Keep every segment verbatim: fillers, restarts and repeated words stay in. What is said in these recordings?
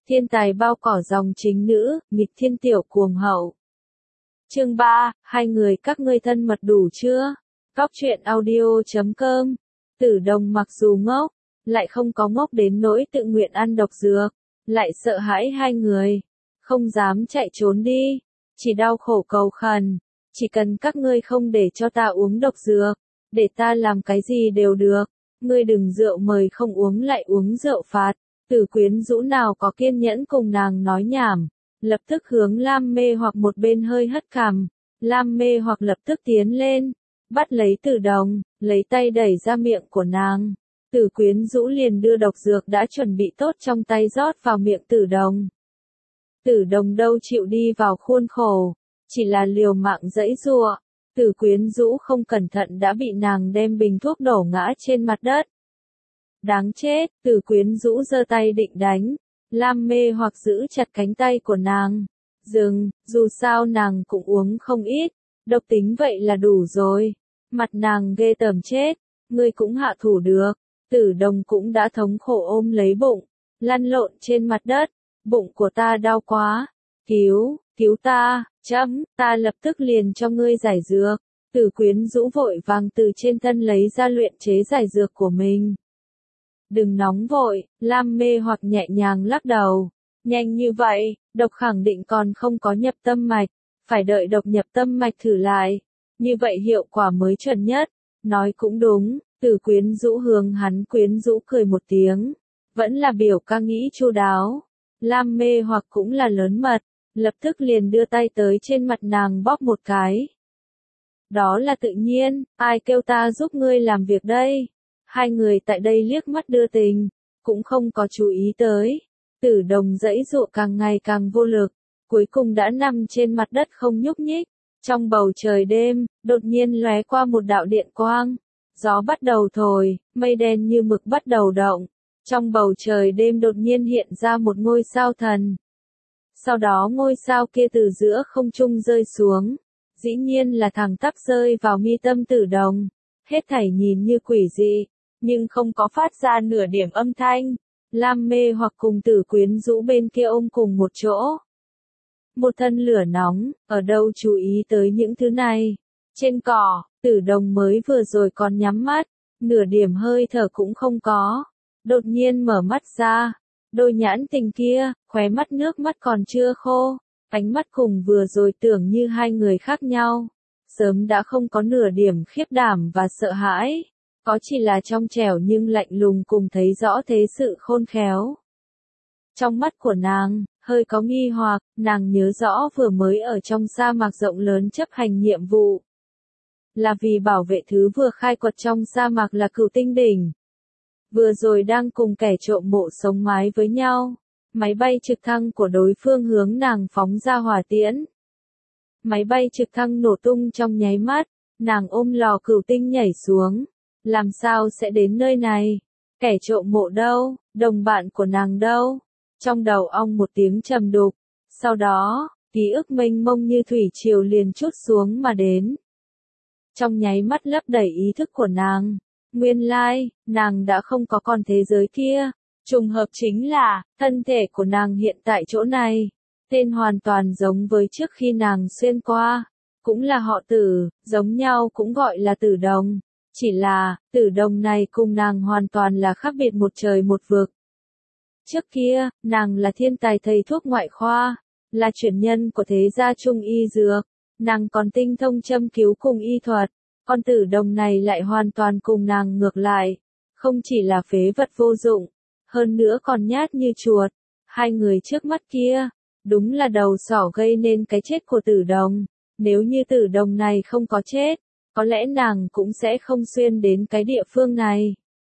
Thiên tài bao cỏ dòng chính nữ, nghịch thiên tiểu cuồng hậu. Chương ba, hai người các ngươi thân mật đủ chưa? Góc truyện audio chấm com. Tử Đồng mặc dù ngốc, lại không có ngốc đến nỗi tự nguyện ăn độc dược, lại sợ hãi hai người, không dám chạy trốn đi, chỉ đau khổ cầu khẩn, chỉ cần các ngươi không để cho ta uống độc dược, để ta làm cái gì đều được, ngươi đừng rượu mời không uống lại uống rượu phạt. Tử Quyến Rũ nào có kiên nhẫn cùng nàng nói nhảm, lập tức hướng Lam Mê Hoặc một bên hơi hất cằm, Lam Mê Hoặc lập tức tiến lên, bắt lấy Tử Đồng, lấy tay đẩy ra miệng của nàng. Tử Quyến Rũ liền đưa độc dược đã chuẩn bị tốt trong tay rót vào miệng Tử Đồng. Tử Đồng đâu chịu đi vào khuôn khổ, chỉ là liều mạng giãy giụa. Tử Quyến Rũ không cẩn thận đã bị nàng đem bình thuốc đổ ngã trên mặt đất. Đáng chết, Tử Quyến Rũ giơ tay định đánh, Lam Mê Hoặc giữ chặt cánh tay của nàng. Dừng, dù sao nàng cũng uống không ít, độc tính vậy là đủ rồi. Mặt nàng ghê tởm chết, ngươi cũng hạ thủ được. Tử Đồng cũng đã thống khổ ôm lấy bụng, lăn lộn trên mặt đất, bụng của ta đau quá, cứu, cứu ta, chấm, ta lập tức liền cho ngươi giải dược. Tử Quyến Rũ vội vàng từ trên thân lấy ra luyện chế giải dược của mình. Đừng nóng vội, Lam Mê Hoặc nhẹ nhàng lắc đầu. Nhanh như vậy, độc khẳng định còn không có nhập tâm mạch, phải đợi độc nhập tâm mạch thử lại. Như vậy hiệu quả mới chuẩn nhất. Nói cũng đúng, Tử Quyến Rũ hướng hắn quyến rũ cười một tiếng. Vẫn là biểu ca nghĩ chu đáo. Lam Mê Hoặc cũng là lớn mật, lập tức liền đưa tay tới trên mặt nàng bóp một cái. Đó là tự nhiên, ai kêu ta giúp ngươi làm việc đây? Hai người tại đây liếc mắt đưa tình, cũng không có chú ý tới. Tử Đồng giãy giụa càng ngày càng vô lực, cuối cùng đã nằm trên mặt đất không nhúc nhích. Trong bầu trời đêm, đột nhiên lóe qua một đạo điện quang. Gió bắt đầu thổi, mây đen như mực bắt đầu động. Trong bầu trời đêm đột nhiên hiện ra một ngôi sao thần. Sau đó ngôi sao kia từ giữa không trung rơi xuống. Dĩ nhiên là thẳng tắp rơi vào mi tâm Tử Đồng. Hết thảy nhìn như quỷ dị, nhưng không có phát ra nửa điểm âm thanh. Lam Mê Hoặc cùng Tử Quyến Rũ bên kia ôm cùng một chỗ. Một thân lửa nóng, ở đâu chú ý tới những thứ này. Trên cỏ, Tử Đồng mới vừa rồi còn nhắm mắt, nửa điểm hơi thở cũng không có. Đột nhiên mở mắt ra, đôi nhãn tình kia, khóe mắt nước mắt còn chưa khô, ánh mắt cùng vừa rồi tưởng như hai người khác nhau. Sớm đã không có nửa điểm khiếp đảm và sợ hãi, có chỉ là trong trẻo nhưng lạnh lùng cùng thấy rõ thế sự khôn khéo. Trong mắt của nàng, hơi có nghi hoặc, nàng nhớ rõ vừa mới ở trong sa mạc rộng lớn chấp hành nhiệm vụ. Là vì bảo vệ thứ vừa khai quật trong sa mạc là Cửu Tinh Đỉnh. Vừa rồi đang cùng kẻ trộm mộ sống mái với nhau, máy bay trực thăng của đối phương hướng nàng phóng ra hỏa tiễn. Máy bay trực thăng nổ tung trong nháy mắt, nàng ôm lò cửu tinh nhảy xuống. Làm sao sẽ đến nơi này? Kẻ trộm mộ đâu? Đồng bạn của nàng đâu? Trong đầu ong một tiếng trầm đục. Sau đó, ký ức mênh mông như thủy triều liền trút xuống mà đến. Trong nháy mắt lấp đầy ý thức của nàng. Nguyên lai, nàng đã không có còn thế giới kia. Trùng hợp chính là, thân thể của nàng hiện tại chỗ này. Tên hoàn toàn giống với trước khi nàng xuyên qua. Cũng là họ Tử, giống nhau cũng gọi là Tử Đồng. Chỉ là, Tử Đồng này cùng nàng hoàn toàn là khác biệt một trời một vực. Trước kia, nàng là thiên tài thầy thuốc ngoại khoa, là truyền nhân của thế gia trung y dược. Nàng còn tinh thông châm cứu cùng y thuật. Con Tử Đồng này lại hoàn toàn cùng nàng ngược lại. Không chỉ là phế vật vô dụng, hơn nữa còn nhát như chuột. Hai người trước mắt kia, đúng là đầu sỏ gây nên cái chết của Tử Đồng. Nếu như Tử Đồng này không có chết, có lẽ nàng cũng sẽ không xuyên đến cái địa phương này.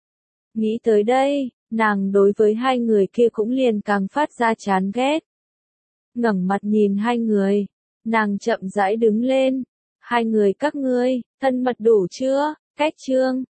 Nghĩ tới đây, nàng đối với hai người kia cũng liền càng phát ra chán ghét. Ngẩng mặt nhìn hai người, nàng chậm rãi đứng lên. Hai người các ngươi, thân mật đủ chưa? Cách chương,